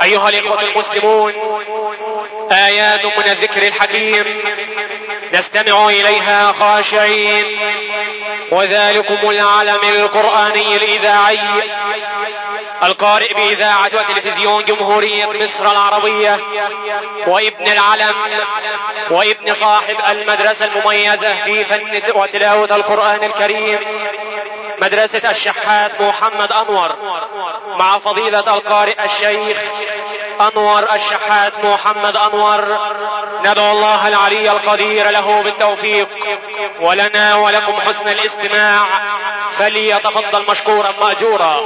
أيها الإخوة المسلمون، آيات من الذكر الحكيم نستمع إليها خاشعين، وذلكم العلم القرآني الإذاعي القارئ بإذاعة وتلفزيون جمهورية مصر العربية، وابن العلم وابن صاحب المدرسة المميزة في فن وتلاوة القرآن الكريم، مدرسة الشحات محمد أنور، مع فضيلة القارئ الشيخ أنور الشحات محمد أنور. ندعو الله العلي القدير له بالتوفيق، ولنا ولكم حسن الاستماع، فليتفضل مشكورا مأجورا.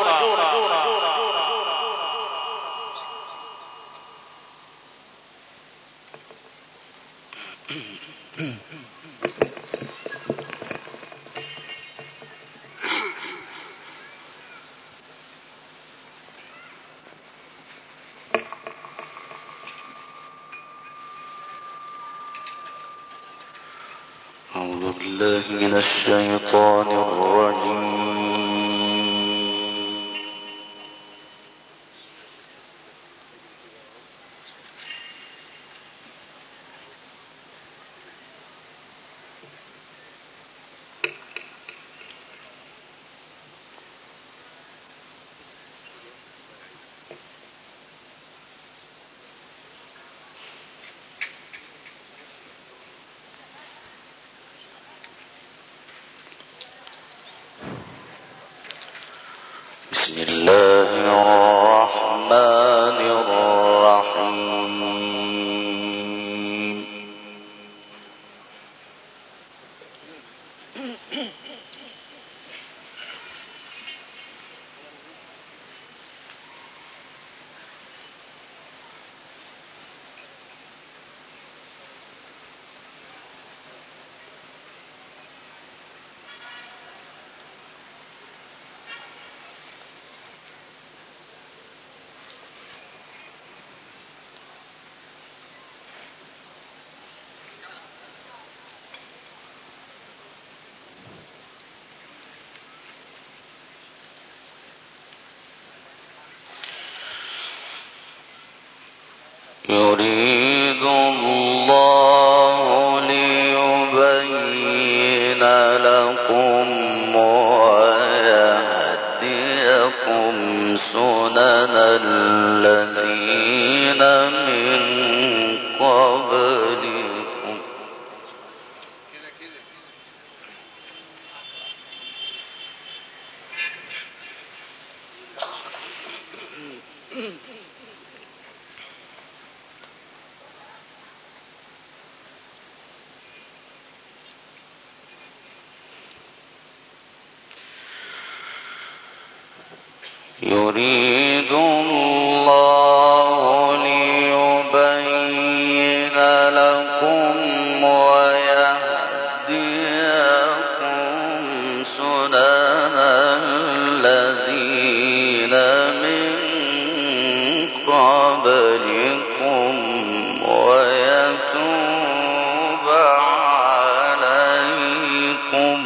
أعوذ بالله من الشيطان الرجيم. بسم الله الرحمن الرحيم. يريد الله ليبين لكم ويهديكم سنن الذين من قبلكم. يريد الله ليبين لكم ويهديكم سنن الذين من قبلكم ويتوب عليكم.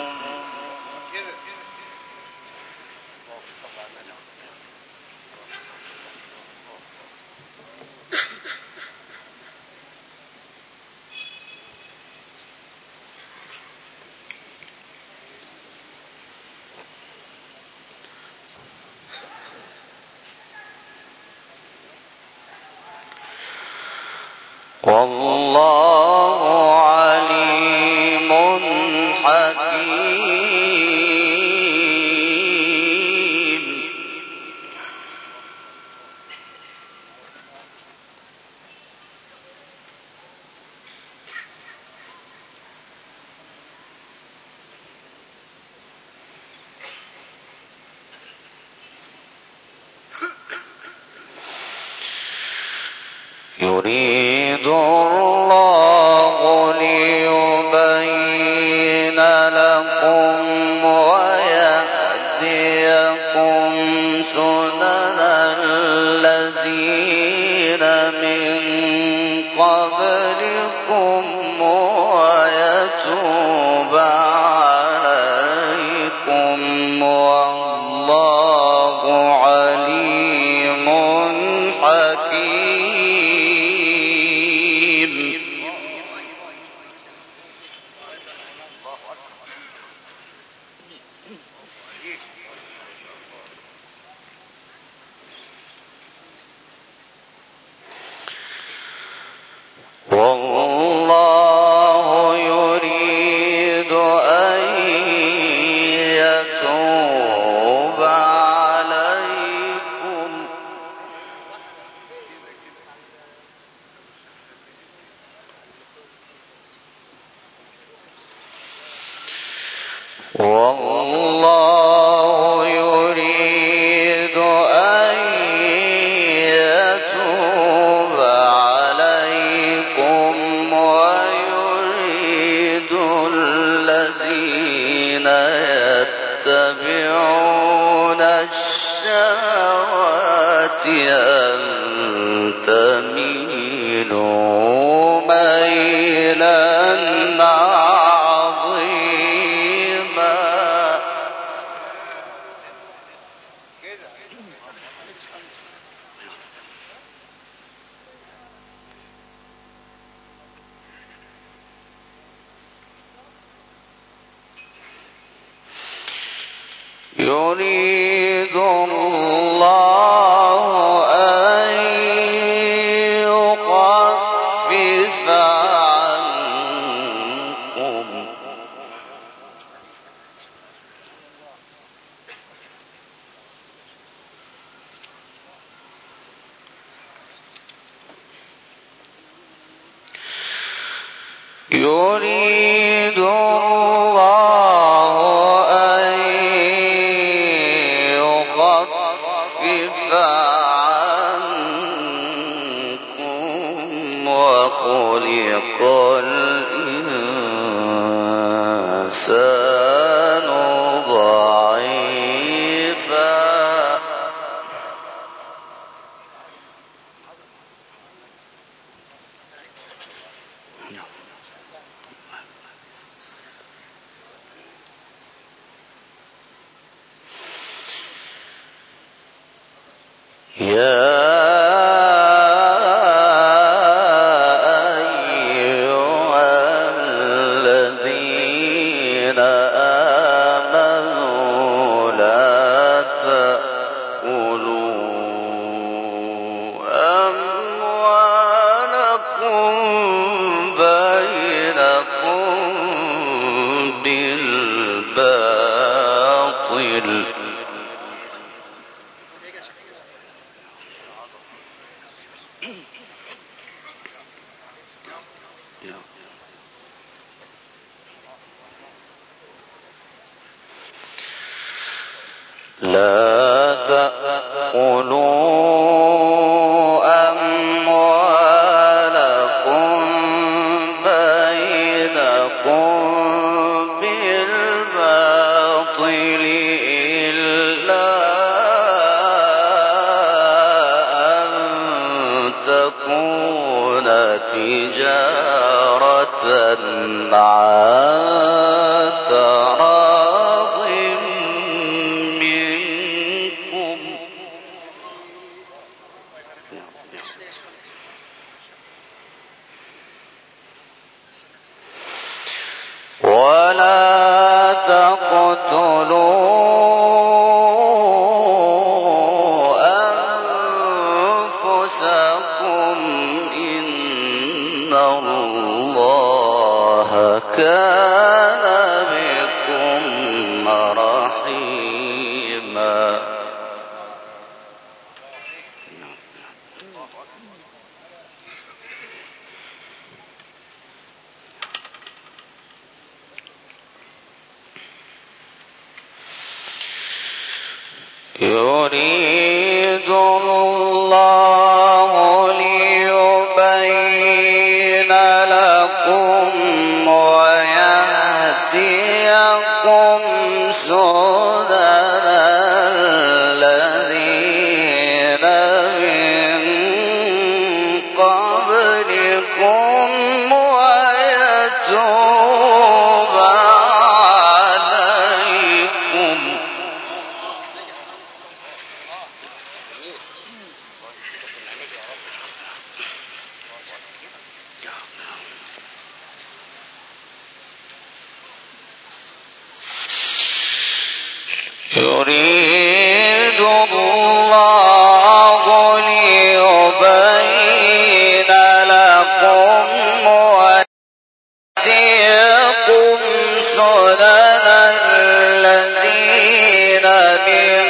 والله عليم حكيم. يريد الله ليبين لكم ويهديكم سنن الذين من قبلكم ويتوب عليكم. والله عليم حكيم. والله يريد أن يتوب عليكم والله يريد أن يتوب عليكم ويريد الذين يتبعون الشهوات أن تميلوا ميلا عظيما. يريد الله أن يخفف عنكم يريد الله أن يخفف عنكم وخلق الإنسان ضعيفا. يا أيها الذين آمنوا لا تأكلوا أموالكم بينكم بالباطل لا تأكلوا أموالكم بينكم بالباطل إلا أن تكون تجارة عن تراض منكم ولا تقتلوا أنفسكم إن الله كان بكم رحيما. يريد الله ليبين لكم ويهديكم سنن الذين من قبلكم ويتوب عليكم. الذين من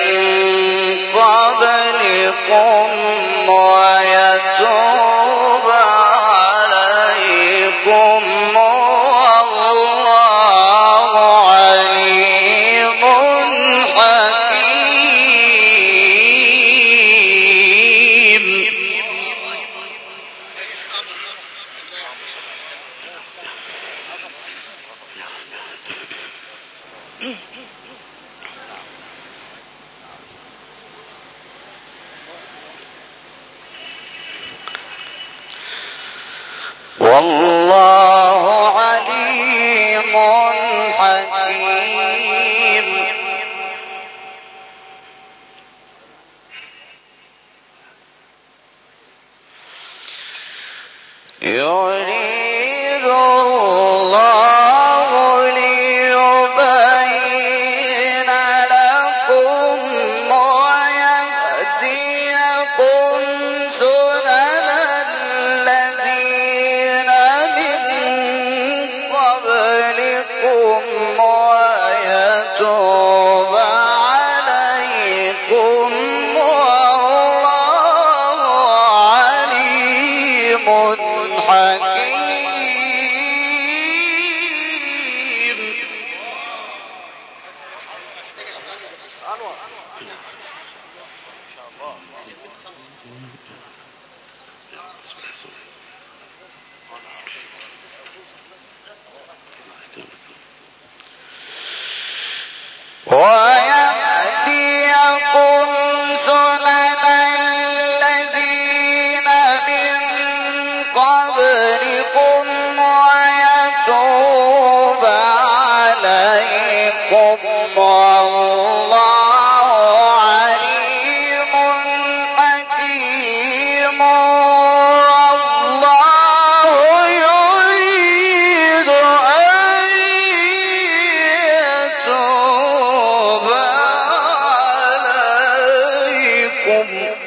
قبلكم ويتوب عليكم والله عليم حكيم. والله عليم حكيم. يريد الله ليبين لكم ويهديكم سنن الذين من قبلكم ويتوب عليكم والله عليم حكيم. ويهديكم سنن الذين من قبلكم ويتوب عليكم والله عليم حكيم. والله يريد أن يتوب عليكم.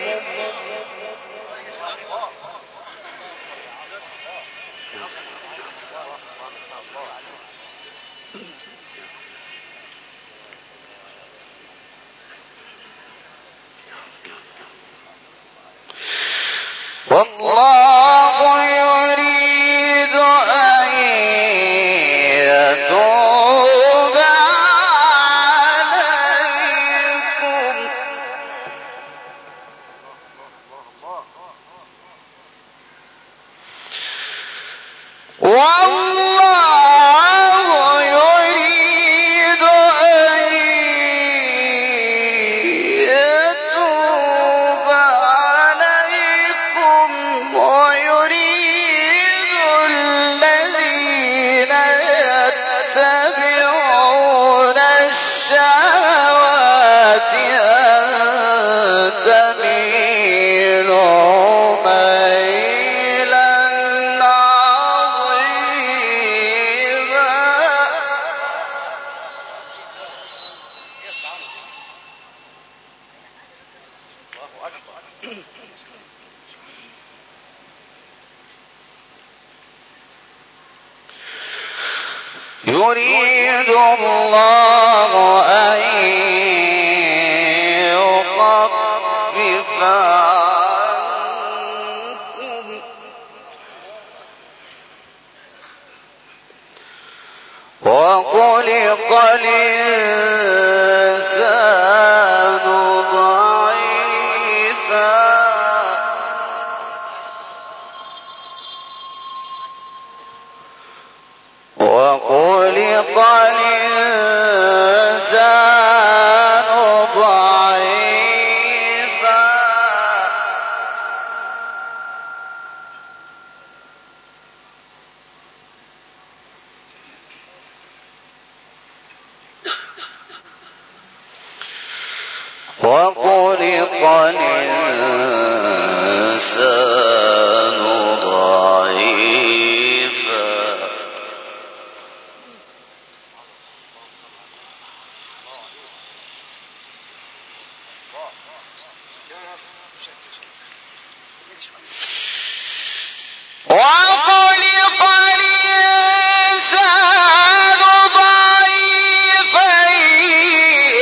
والله يريد أن يتوب عليكم. والله يريد أن يتوب عليكم ويريد الذين يتبعون الشهوات أن تميلوا ميلا عظيما. يريد الله أن يخفف عنكم وخلق الإنسان ضعيفا. وخلق الإنسان ضعيفا. وخلق الإنسان ضعيفا. وخلق الإنسان ضعيفا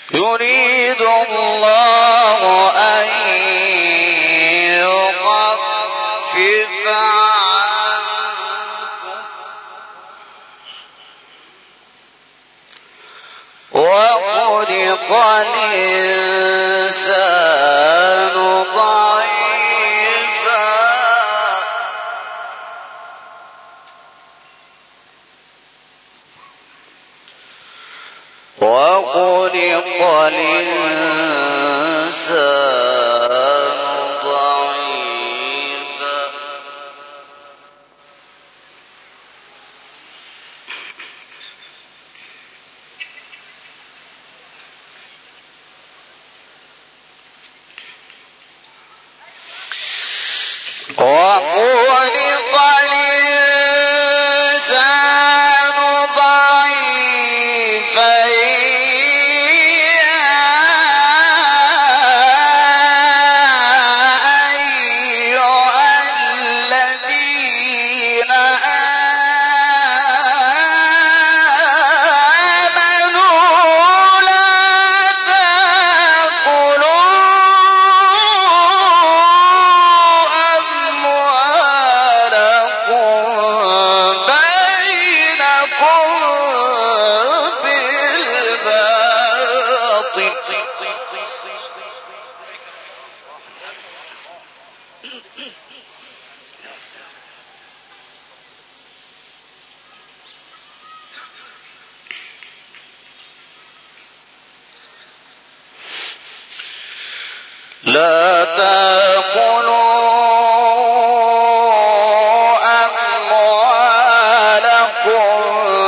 يريد الله أن يخفف عنكم وخلق الإنسان ضعيفا وخلق الإنسان ضعيفا وخلق الإنسان ضعيفا لا تأكلوا أموالكم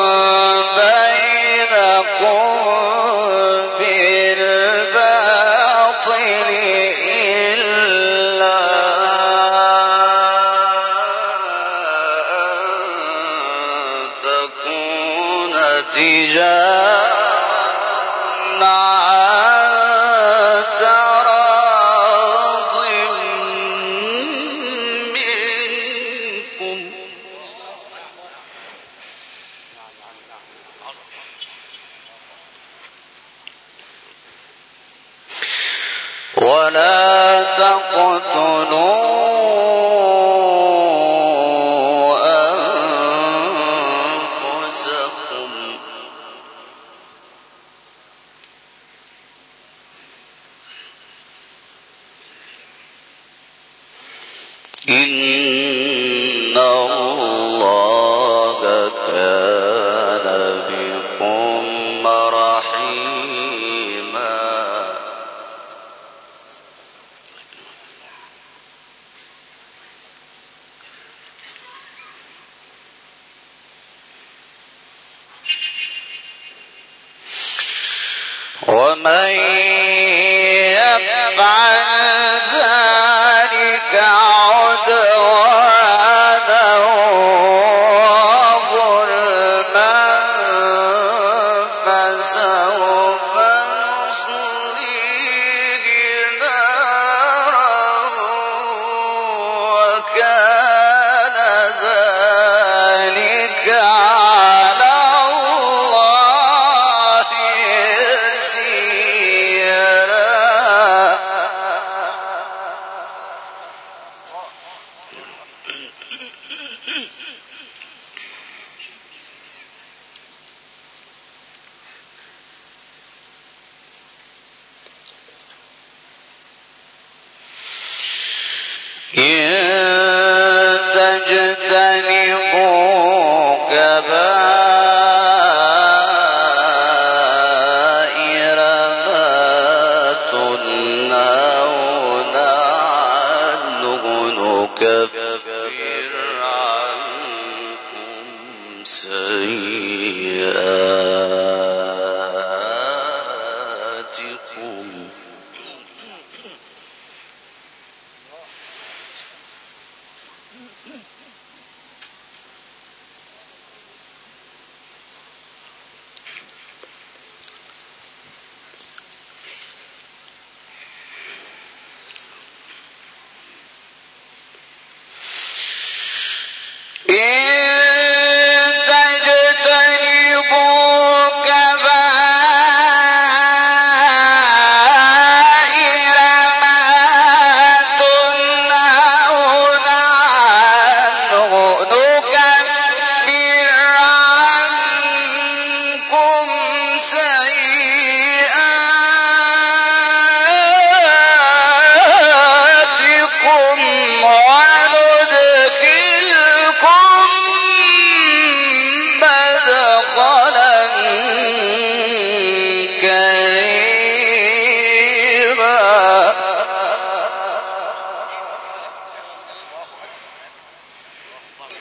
بينكم بالباطل إلا أن تكون تجارة ولا تقتلوا أنفسكم إن الله كان بكم رحيما ومن يفعل ذلك عدوانا وظلما فسوف نصليه نارا وكان ذلك على الله يسيرا إن تجتنبوا كبائر ما تنهون عنه نكفر عنكم سيئاتكم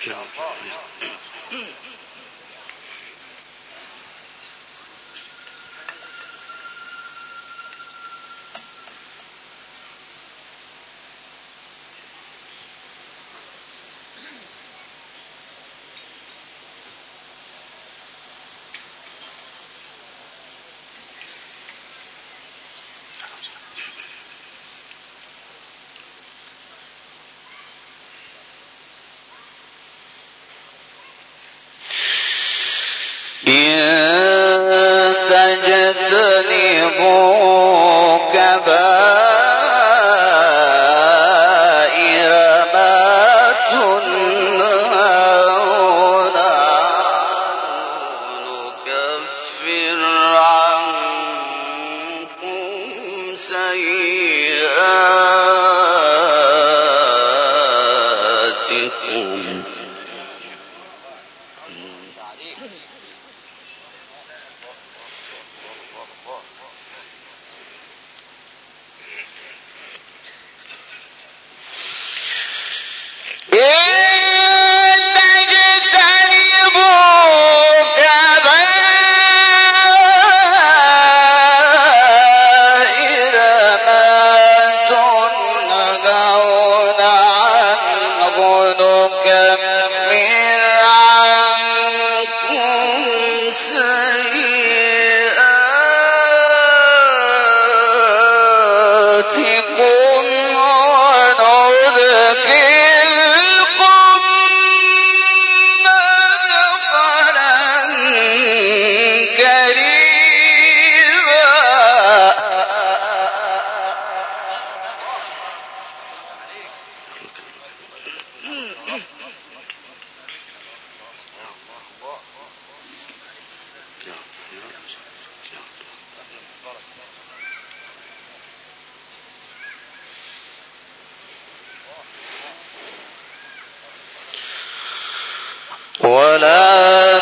ولا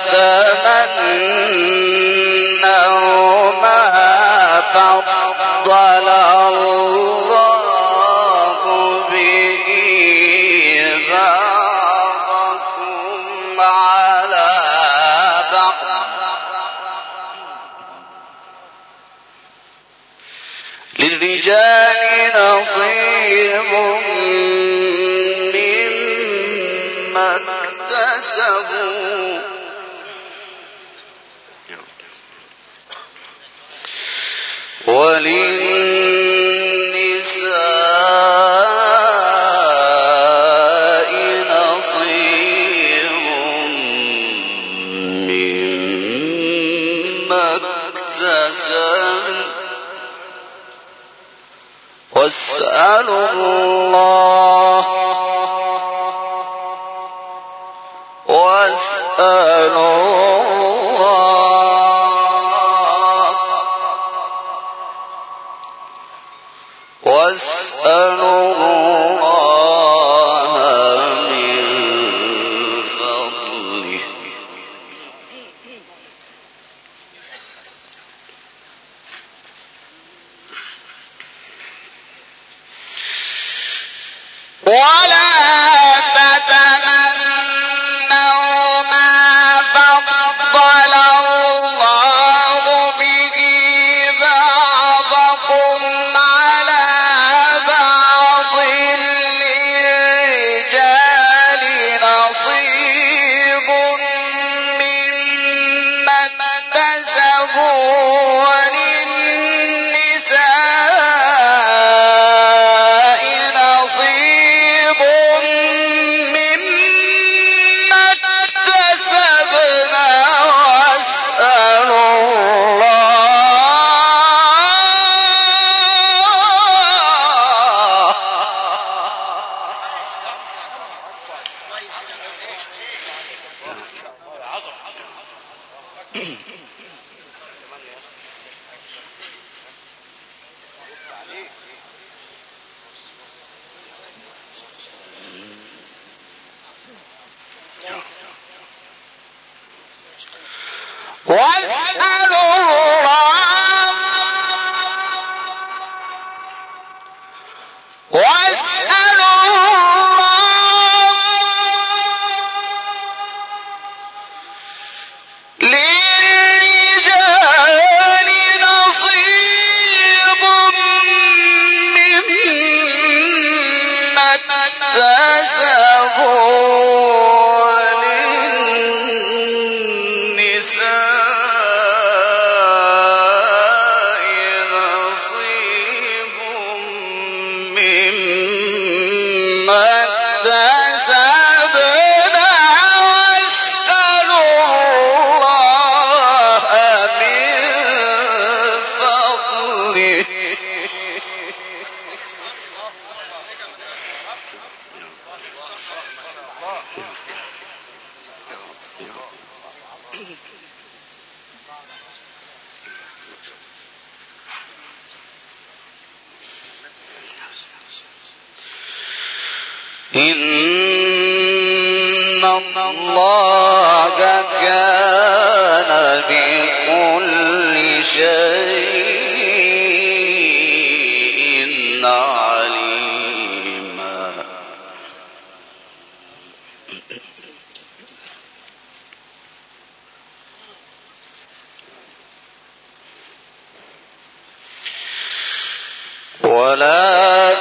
تتمنوا ما فضل الله به بعضكم على بعض للرجال نصيب مما اكتسبوا وللنساء نصيب مما اكتسبن واسألوا الله واسألوا الله من فضله ولا تتمنوا ما فضل الله به بعضكم على بعض للرجال نصيب مما اكتسبوا وللنساء نصيب إن الله كان بكل شيء عليما. ولا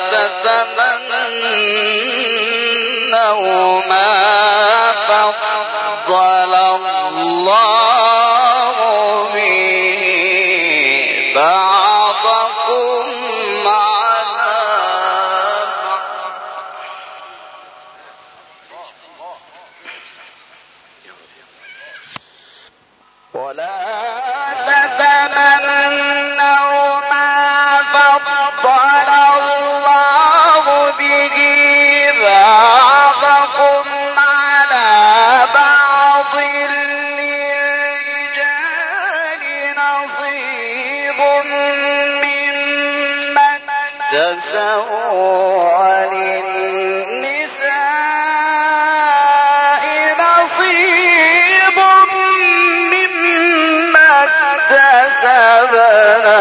تتمنوا ما فضل الله به بعضكم على بعض. ولا تتمنوا ما فضل الله به بعضكم على بعض. للرجال نصيب مما اكتسبوا وللنساء نصيب مما اكتسبنا.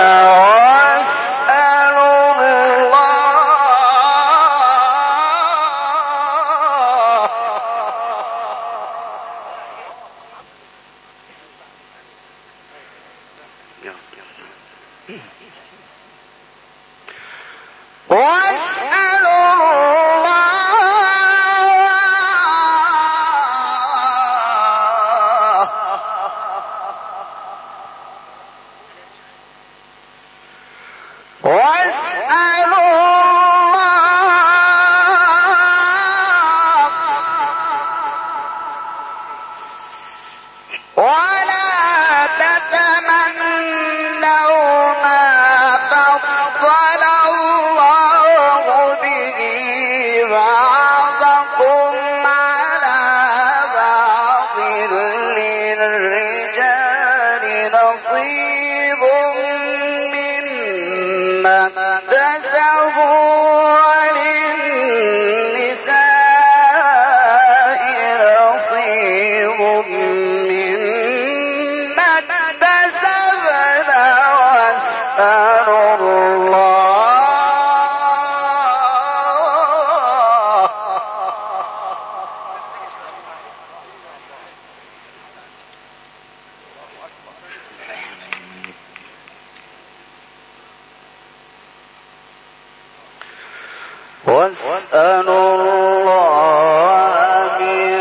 واسألوا الله من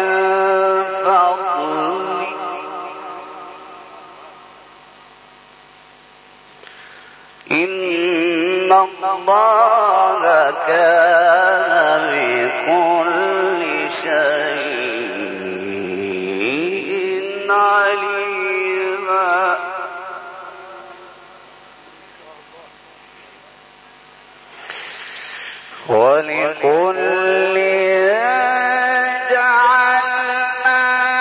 فضله إن الله كان بكل شيء عليما. ولكل جعلنا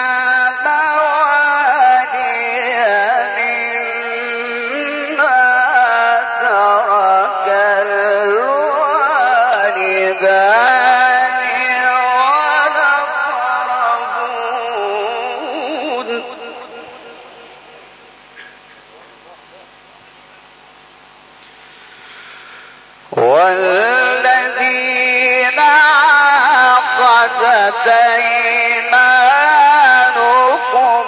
موالي مما ترك الوالدان والأقربون والذين عقدت أيمانكم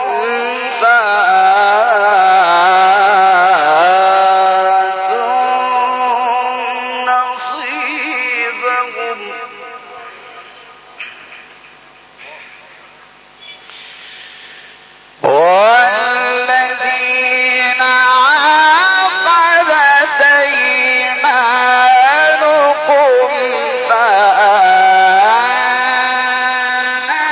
فآتوهم نصيبهم والذين عقدت أيمانكم فآتوهم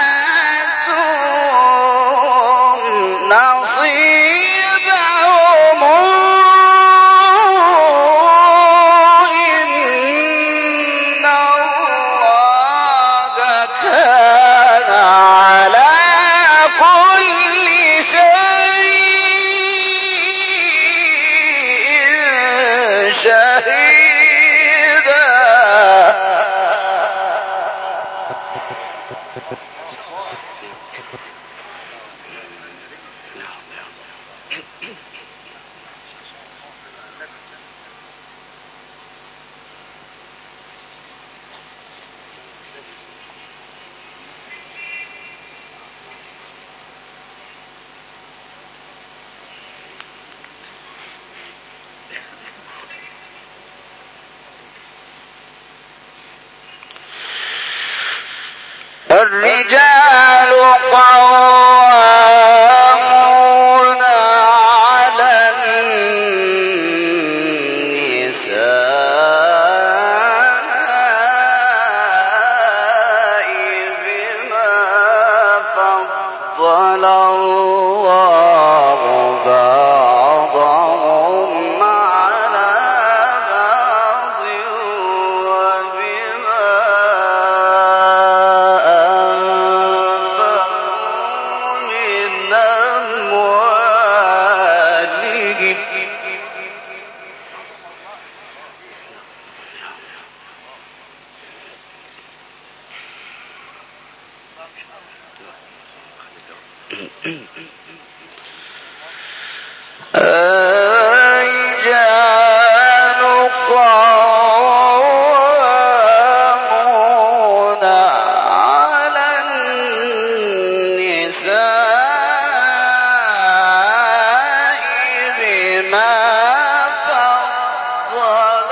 الرجال قوامون على النساء بما فضل الله بعضهم على بعض وبما أنفقوا من أموالهم الرجال قوامون على النساء بما فضل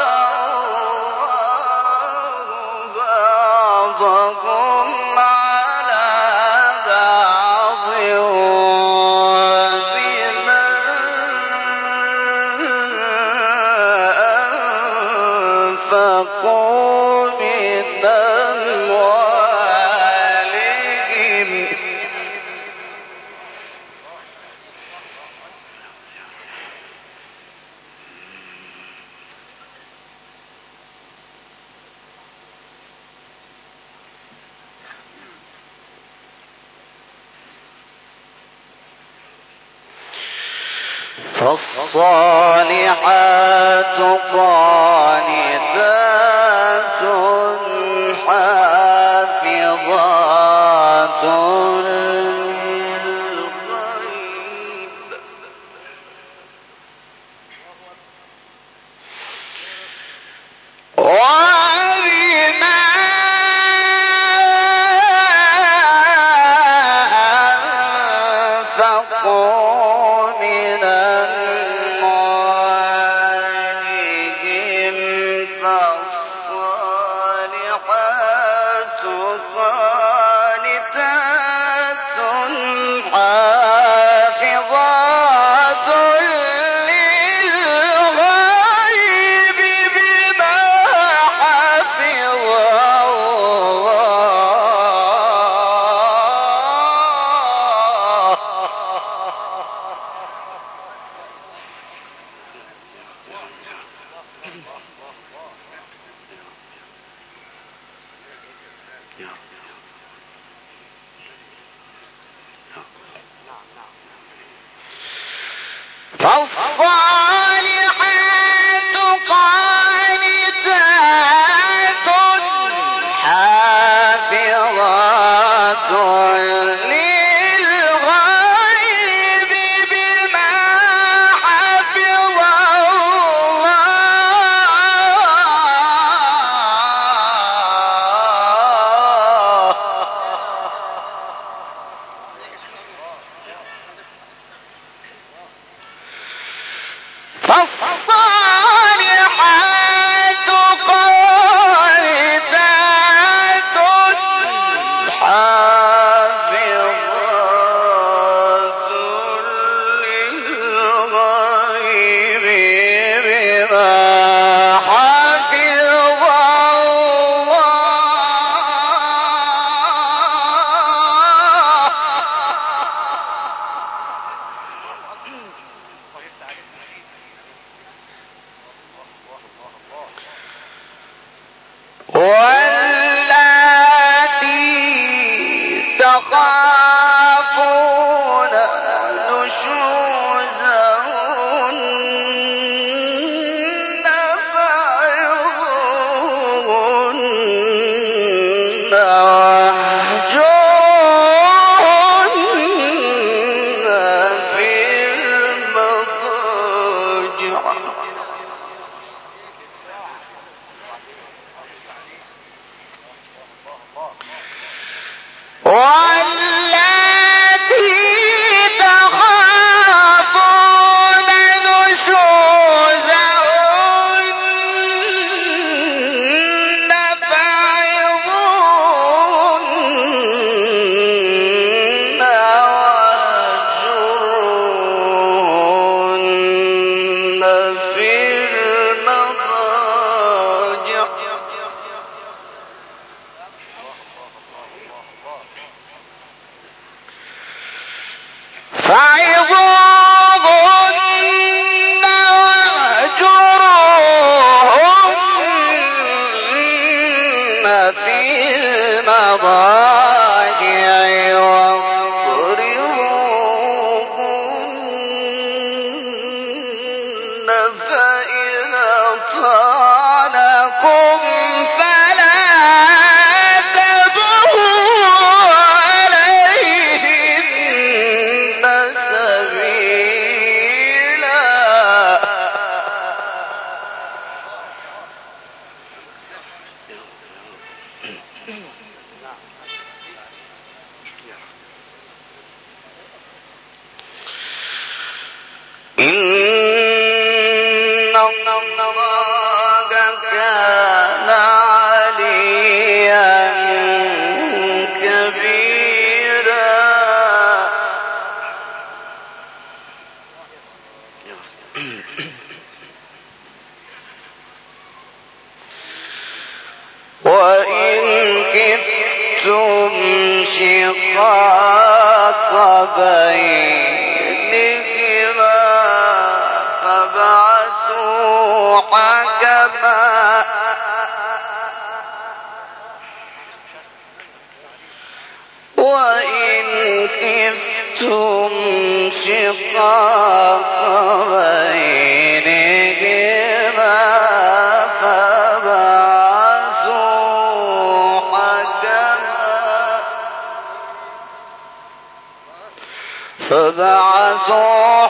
الله بعضهم على بعض وبما أنفقوا من أموالهم فالصالحات قانتات حافظات للغيب وبما أنفقوا من أموالهم فالصالحات قانتات حافظات للغيب بما حفظ فالصالحات قانتات حافظات للغيب بما حفظ الله فبعثوا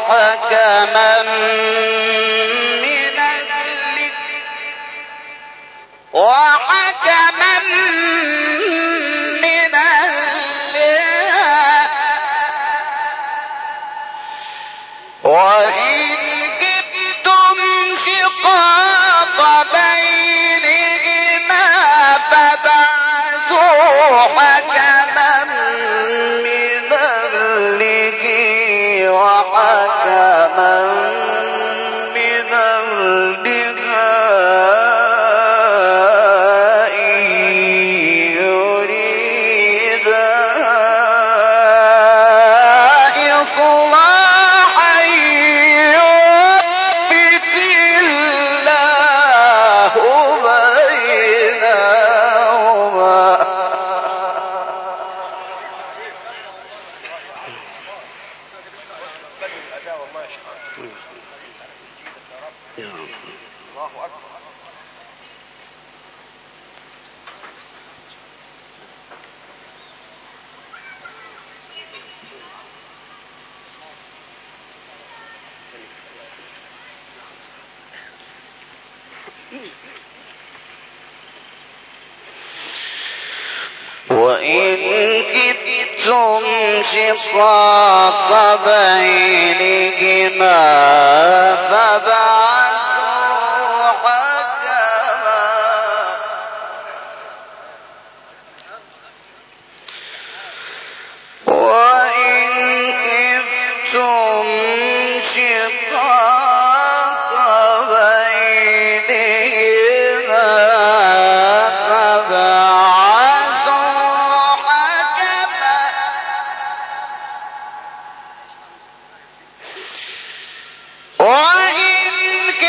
حكما من أهله وحكما من أهلها وإن كدتم شقاق بينهما فبعثوا حكما من أهله وحكما من أهلها إن يريدا إصلاحا يوفق الله بينهما. وإن كدتم شقاق بينهما فبعثوا حكما وإن كدتم شقاق بينهما وإن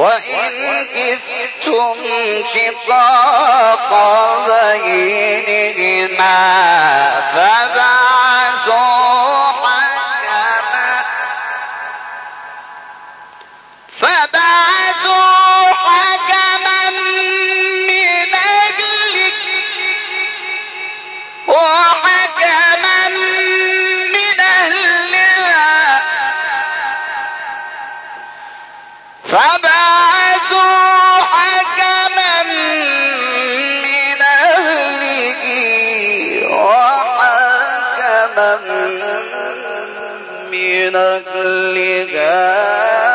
وإن كفتم شقاق بينهما فبعثوا حكما من أهله وحكما من أهلها فبعثوا حكما من أهله وحكما من أهلها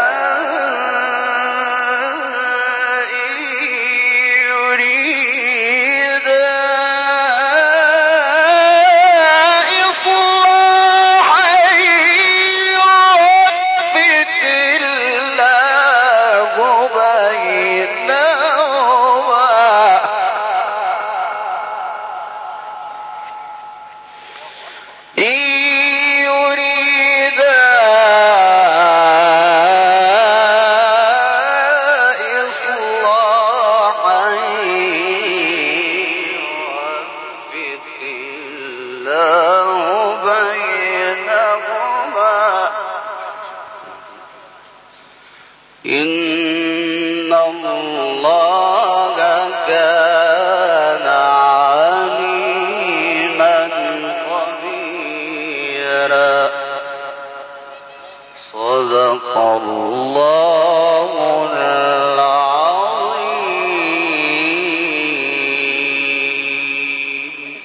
إن الله كان عليما خبيرا. صدق الله العظيم.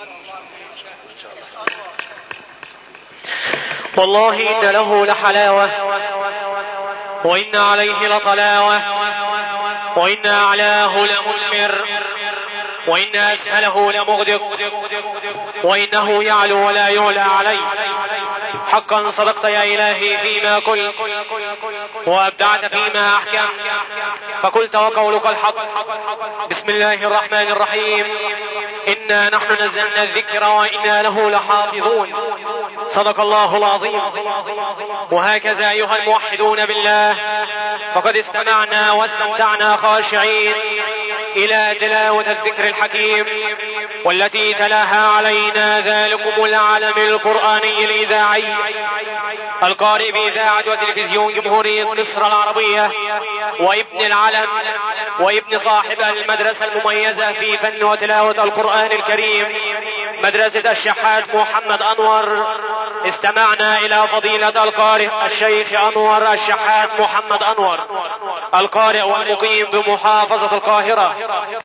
والله إن له لحلاوة وإن عليه لطلاوة وإن أعلاه لمثمر وإن أسفله لمغدق وإنه يعلو ولا يعلى عليه. حقا صدقت يا إلهي فيما قلت وأبدعت فيما أحكم فقلت وقولك الحق. بسم الله الرحمن الرحيم. إنا نحن نزلنا الذكر وإنا له لحافظون. صدق الله العظيم. وهكذا أيها الموحدون بالله فقد استمعنا واستمتعنا خاشعين إلى تلاوة الذكر الحكيم والتي تلاها علينا ذلكم العالم القرآني الإذاعي القارئ بإذاعة وتلفزيون جمهورية مصر العربية وابن العلم وابن صاحب المدرسة المميزة في فن وتلاوة القرآن الكريم مدرسة الشحات محمد أنور. استمعنا إلى فضيلة القارئ الشيخ أنور الشحات محمد أنور القارئ والمقيم بمحافظة القاهرة.